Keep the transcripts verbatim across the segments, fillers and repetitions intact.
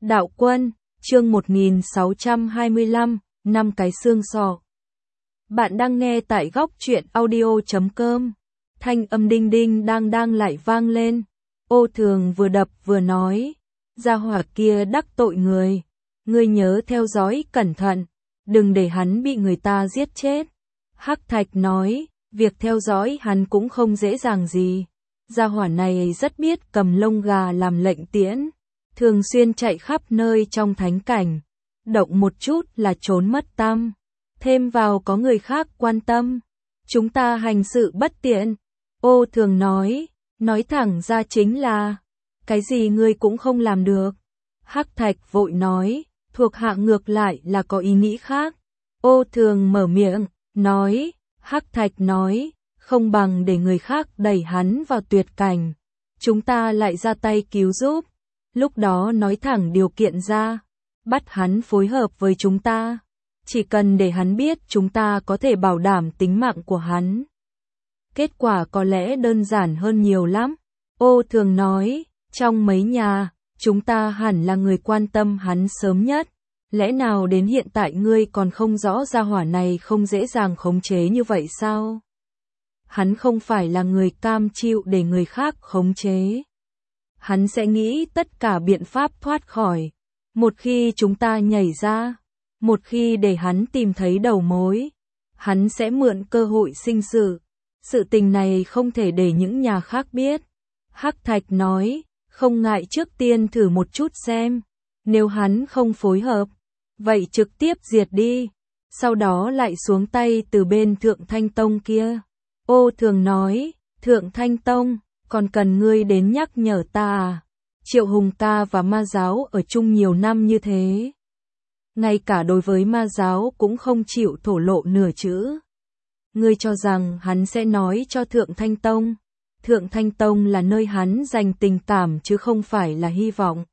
Đạo Quân, chương một nghìn sáu trăm hai mươi lăm, năm cái xương sọ. Bạn đang nghe tại góc truyện audio chấm com. Thanh âm đinh đinh đang đang lại vang lên. Ô Thường vừa đập vừa nói, gia hỏa kia đắc tội người, ngươi nhớ theo dõi cẩn thận, đừng để hắn bị người ta giết chết. Hắc Thạch nói, việc theo dõi hắn cũng không dễ dàng gì. Gia hỏa này rất biết cầm lông gà làm lệnh tiễn, thường xuyên chạy khắp nơi trong thánh cảnh, động một chút là trốn mất tăm. Thêm vào có người khác quan tâm, chúng ta hành sự bất tiện. Ô Thường nói, nói thẳng ra chính là, cái gì ngươi cũng không làm được. Hắc Thạch vội nói, thuộc hạ ngược lại là có ý nghĩ khác. Ô Thường mở miệng, nói, Hắc Thạch nói, không bằng để người khác đẩy hắn vào tuyệt cảnh, chúng ta lại ra tay cứu giúp. Lúc đó nói thẳng điều kiện ra, bắt hắn phối hợp với chúng ta. Chỉ cần để hắn biết chúng ta có thể bảo đảm tính mạng của hắn. Kết quả có lẽ đơn giản hơn nhiều lắm. Ô Thường nói, trong mấy nhà, chúng ta hẳn là người quan tâm hắn sớm nhất. Lẽ nào đến hiện tại ngươi còn không rõ gia hỏa này không dễ dàng khống chế như vậy sao? Hắn không phải là người cam chịu để người khác khống chế. Hắn sẽ nghĩ tất cả biện pháp thoát khỏi. Một khi chúng ta nhảy ra, một khi để hắn tìm thấy đầu mối, hắn sẽ mượn cơ hội sinh sự. Sự tình này không thể để những nhà khác biết. Hắc Thạch nói, không ngại trước tiên thử một chút xem. Nếu hắn không phối hợp, vậy trực tiếp diệt đi. Sau đó lại xuống tay từ bên Thượng Thanh Tông kia. Ô Thường nói, Thượng Thanh Tông, còn cần ngươi đến nhắc nhở ta à? Triệu Hùng ta và ma giáo ở chung nhiều năm như thế. Ngay cả đối với ma giáo cũng không chịu thổ lộ nửa chữ. Ngươi cho rằng hắn sẽ nói cho Thượng Thanh Tông. Thượng Thanh Tông là nơi hắn dành tình cảm chứ không phải là hy vọng.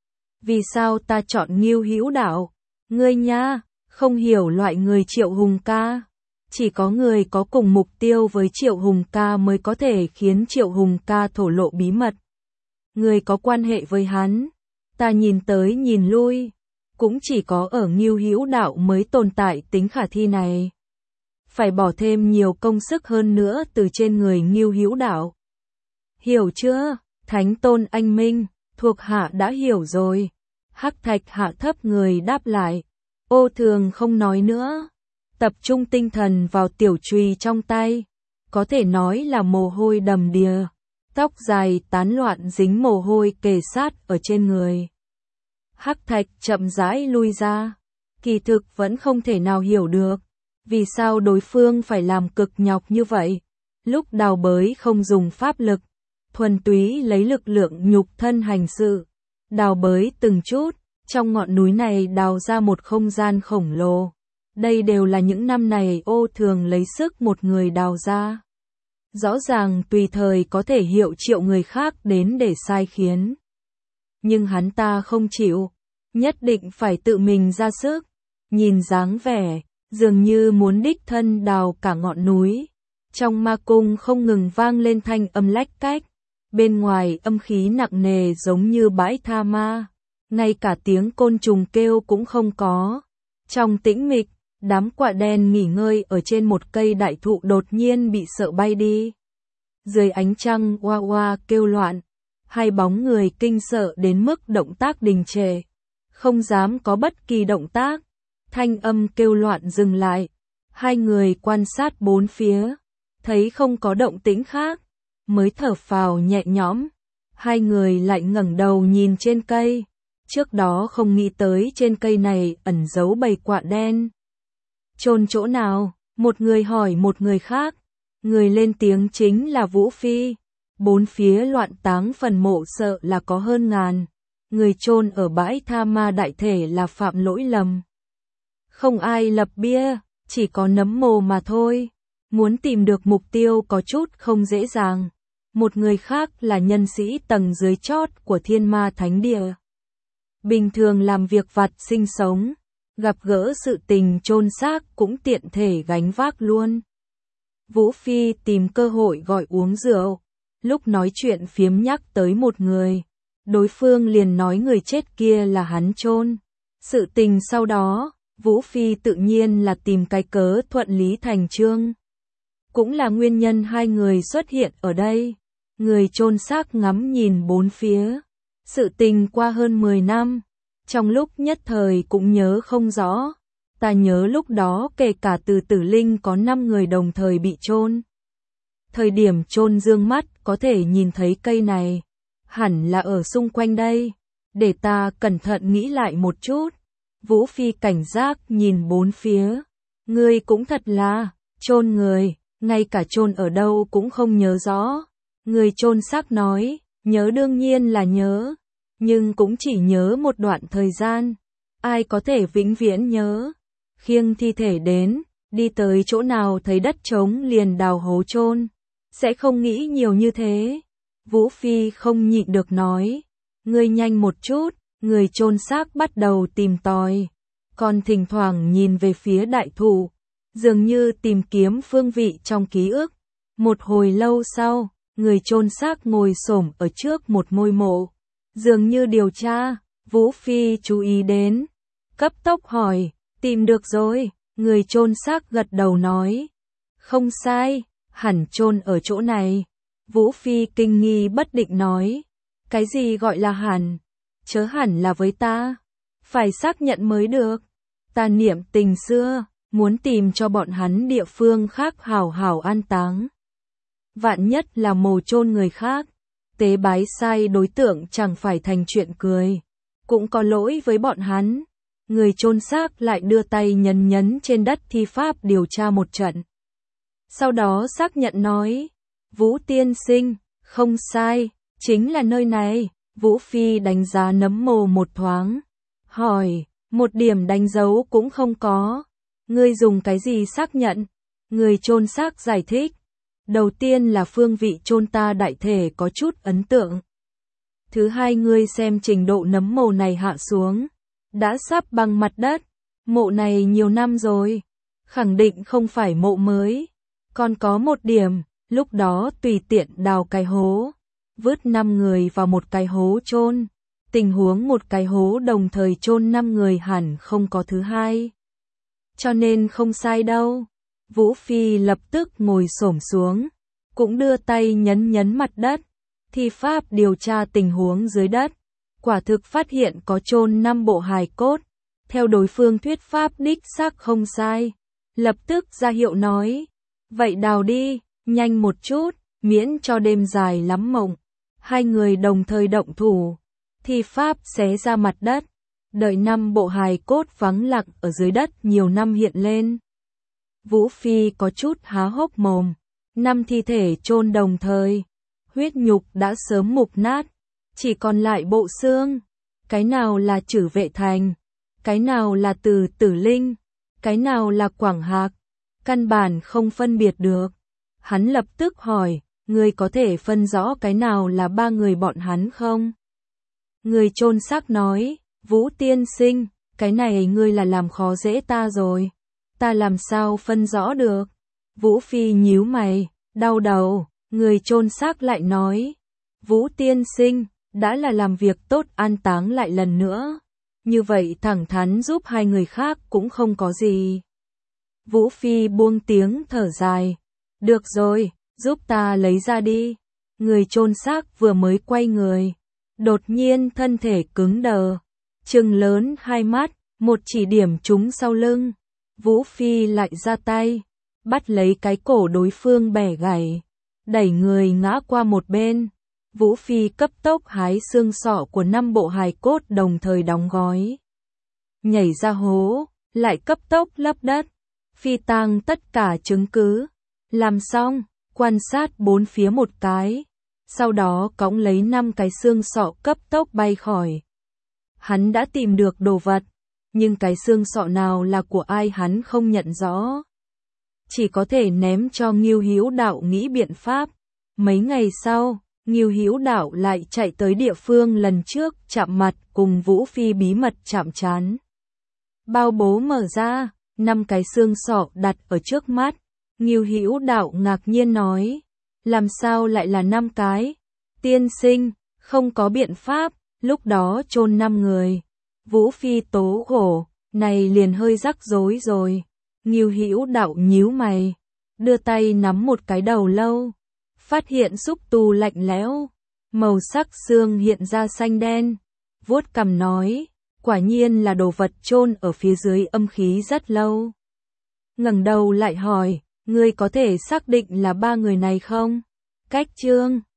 Vì sao ta chọn Ngưu Hữu Đạo? Ngươi nha, không hiểu loại người Triệu Hùng ca. Chỉ có người có cùng mục tiêu với Triệu Hùng ca mới có thể khiến Triệu Hùng ca thổ lộ bí mật. Người có quan hệ với hắn, ta nhìn tới nhìn lui, cũng chỉ có ở Ngưu Hữu Đạo mới tồn tại tính khả thi này. Phải bỏ thêm nhiều công sức hơn nữa từ trên người Ngưu Hữu Đạo. Hiểu chưa? Thánh Tôn anh minh, thuộc hạ đã hiểu rồi. Hắc Thạch hạ thấp người đáp lại. Ô Thường không nói nữa, tập trung tinh thần vào tiểu chùy trong tay, có thể nói là mồ hôi đầm đìa, tóc dài tán loạn dính mồ hôi kề sát ở trên người. Hắc Thạch chậm rãi lui ra, kỳ thực vẫn không thể nào hiểu được, vì sao đối phương phải làm cực nhọc như vậy. Lúc đào bới không dùng pháp lực, thuần túy lấy lực lượng nhục thân hành sự, đào bới từng chút, trong ngọn núi này đào ra một không gian khổng lồ. Đây đều là những năm này Ô Thường lấy sức một người đào ra. Rõ ràng tùy thời có thể hiệu triệu người khác đến để sai khiến. Nhưng hắn ta không chịu, nhất định phải tự mình ra sức. Nhìn dáng vẻ, dường như muốn đích thân đào cả ngọn núi. Trong ma cung không ngừng vang lên thanh âm lách cách. Bên ngoài âm khí nặng nề giống như bãi tha ma. Ngay cả tiếng côn trùng kêu cũng không có. Trong tĩnh mịch, đám quạ đen nghỉ ngơi ở trên một cây đại thụ đột nhiên bị sợ bay đi. Dưới ánh trăng oa oa kêu loạn, hai bóng người kinh sợ đến mức động tác đình trệ, không dám có bất kỳ động tác. Thanh âm kêu loạn dừng lại, hai người quan sát bốn phía, thấy không có động tĩnh khác, mới thở phào nhẹ nhõm. Hai người lại ngẩng đầu nhìn trên cây, trước đó không nghĩ tới trên cây này ẩn giấu bầy quạ đen. Chôn chỗ nào? Một người hỏi một người khác. Người lên tiếng chính là Vũ Phi. Bốn phía loạn táng phần mộ sợ là có hơn ngàn. Người chôn ở bãi tha ma đại thể là phạm lỗi lầm. Không ai lập bia, chỉ có nấm mồ mà thôi. Muốn tìm được mục tiêu có chút không dễ dàng. Một người khác là nhân sĩ tầng dưới chót của Thiên Ma Thánh Địa. Bình thường làm việc vặt sinh sống, gặp gỡ sự tình chôn xác cũng tiện thể gánh vác luôn. Vũ Phi tìm cơ hội gọi uống rượu, lúc nói chuyện phiếm nhắc tới một người, đối phương liền nói người chết kia là hắn chôn. Sự tình sau đó, Vũ Phi tự nhiên là tìm cái cớ thuận lý thành chương. Cũng là nguyên nhân hai người xuất hiện ở đây. Người chôn xác ngắm nhìn bốn phía. Sự tình qua hơn mười năm, trong lúc nhất thời cũng nhớ không rõ. Ta nhớ lúc đó kể cả từ Tử Linh có năm người đồng thời bị chôn. Thời điểm chôn dương mắt có thể nhìn thấy cây này, hẳn là ở xung quanh đây. Để ta cẩn thận nghĩ lại một chút. Vũ Phi cảnh giác nhìn bốn phía. Ngươi cũng thật là, chôn người, ngay cả chôn ở đâu cũng không nhớ rõ. Người chôn xác nói, nhớ đương nhiên là nhớ, nhưng cũng chỉ nhớ một đoạn thời gian. Ai có thể vĩnh viễn nhớ? Khiêng thi thể đến, đi tới chỗ nào thấy đất trống liền đào hố chôn, sẽ không nghĩ nhiều như thế. Vũ Phi không nhịn được nói, ngươi nhanh một chút. Người chôn xác bắt đầu tìm tòi, còn thỉnh thoảng nhìn về phía đại thụ, dường như tìm kiếm phương vị trong ký ức. Một hồi lâu sau, người chôn xác ngồi xổm ở trước một ngôi mộ, dường như điều tra. Vũ Phi chú ý đến, cấp tốc hỏi, tìm được rồi. Người chôn xác gật đầu nói, không sai, hẳn chôn ở chỗ này. Vũ Phi kinh nghi bất định nói, cái gì gọi là hẳn? Chớ hẳn là với ta, phải xác nhận mới được. Ta niệm tình xưa, muốn tìm cho bọn hắn địa phương khác hảo hảo an táng. Vạn nhất là mồ chôn người khác, tế bái sai đối tượng chẳng phải thành chuyện cười, cũng có lỗi với bọn hắn. Người chôn xác lại đưa tay nhấn nhấn trên đất thi pháp điều tra một trận. Sau đó xác nhận nói, Vũ tiên sinh, không sai, chính là nơi này. Vũ Phi đánh giá nấm mồ một thoáng, hỏi, một điểm đánh dấu cũng không có. Ngươi dùng cái gì xác nhận? Người chôn xác giải thích, đầu tiên là phương vị chôn ta đại thể có chút ấn tượng. Thứ hai, ngươi xem trình độ nấm mồ này hạ xuống, đã sắp bằng mặt đất. Mộ này nhiều năm rồi, khẳng định không phải mộ mới. Còn có một điểm, lúc đó tùy tiện đào cái hố, vứt năm người vào một cái hố chôn. Tình huống một cái hố đồng thời chôn năm người hẳn không có thứ hai. Cho nên không sai đâu. Vũ Phi lập tức ngồi xổm xuống, cũng đưa tay nhấn nhấn mặt đất, thi pháp điều tra tình huống dưới đất. Quả thực phát hiện có chôn năm bộ hài cốt, theo đối phương thuyết pháp đích xác không sai. Lập tức ra hiệu nói, vậy đào đi, nhanh một chút, miễn cho đêm dài lắm mộng. Hai người đồng thời động thủ, thi pháp xé ra mặt đất, đợi năm bộ hài cốt vắng lặng ở dưới đất nhiều năm hiện lên. Vũ Phi có chút há hốc mồm, năm thi thể chôn đồng thời, huyết nhục đã sớm mục nát, chỉ còn lại bộ xương. Cái nào là Trử Vệ Thành, cái nào là Từ Tử Linh, cái nào là Quảng Hạc, căn bản không phân biệt được. Hắn lập tức hỏi, ngươi có thể phân rõ cái nào là ba người bọn hắn không? Người chôn xác nói, Vũ tiên sinh, cái này ngươi là làm khó dễ ta rồi. Ta làm sao phân rõ được? Vũ Phi nhíu mày, đau đầu. Người chôn xác lại nói, Vũ tiên sinh, đã là làm việc tốt an táng lại lần nữa. Như vậy thẳng thắn giúp hai người khác cũng không có gì. Vũ Phi buông tiếng thở dài. Được rồi, giúp ta lấy ra đi. Người chôn xác vừa mới quay người, đột nhiên thân thể cứng đờ, trừng lớn hai mắt, một chỉ điểm trúng sau lưng. Vũ Phi lại ra tay, bắt lấy cái cổ đối phương bẻ gãy, đẩy người ngã qua một bên. Vũ Phi cấp tốc hái xương sọ của năm bộ hài cốt đồng thời đóng gói, nhảy ra hố, lại cấp tốc lấp đất, phi tang tất cả chứng cứ. Làm xong, quan sát bốn phía một cái, sau đó cõng lấy năm cái xương sọ cấp tốc bay khỏi. Hắn đã tìm được đồ vật, nhưng cái xương sọ nào là của ai hắn không nhận rõ. Chỉ có thể ném cho Ngưu Hữu Đạo nghĩ biện pháp. Mấy ngày sau, Ngưu Hữu Đạo lại chạy tới địa phương lần trước chạm mặt cùng Vũ Phi bí mật chạm trán. Bao bố mở ra, năm cái xương sọ đặt ở trước mắt. Ngưu Hữu Đạo ngạc nhiên nói, làm sao lại là năm cái? Tiên sinh, Không có biện pháp, lúc đó chôn năm người. Vũ Phi tố khổ, này liền hơi rắc rối rồi. Ngưu Hữu Đạo nhíu mày, đưa tay nắm một cái đầu lâu, phát hiện xúc tu lạnh lẽo, màu sắc xương hiện ra xanh đen, vuốt cằm nói, quả nhiên là đồ vật chôn ở phía dưới âm khí rất lâu. Ngẩng đầu lại hỏi, ngươi có thể xác định là ba người này không? Cách Trương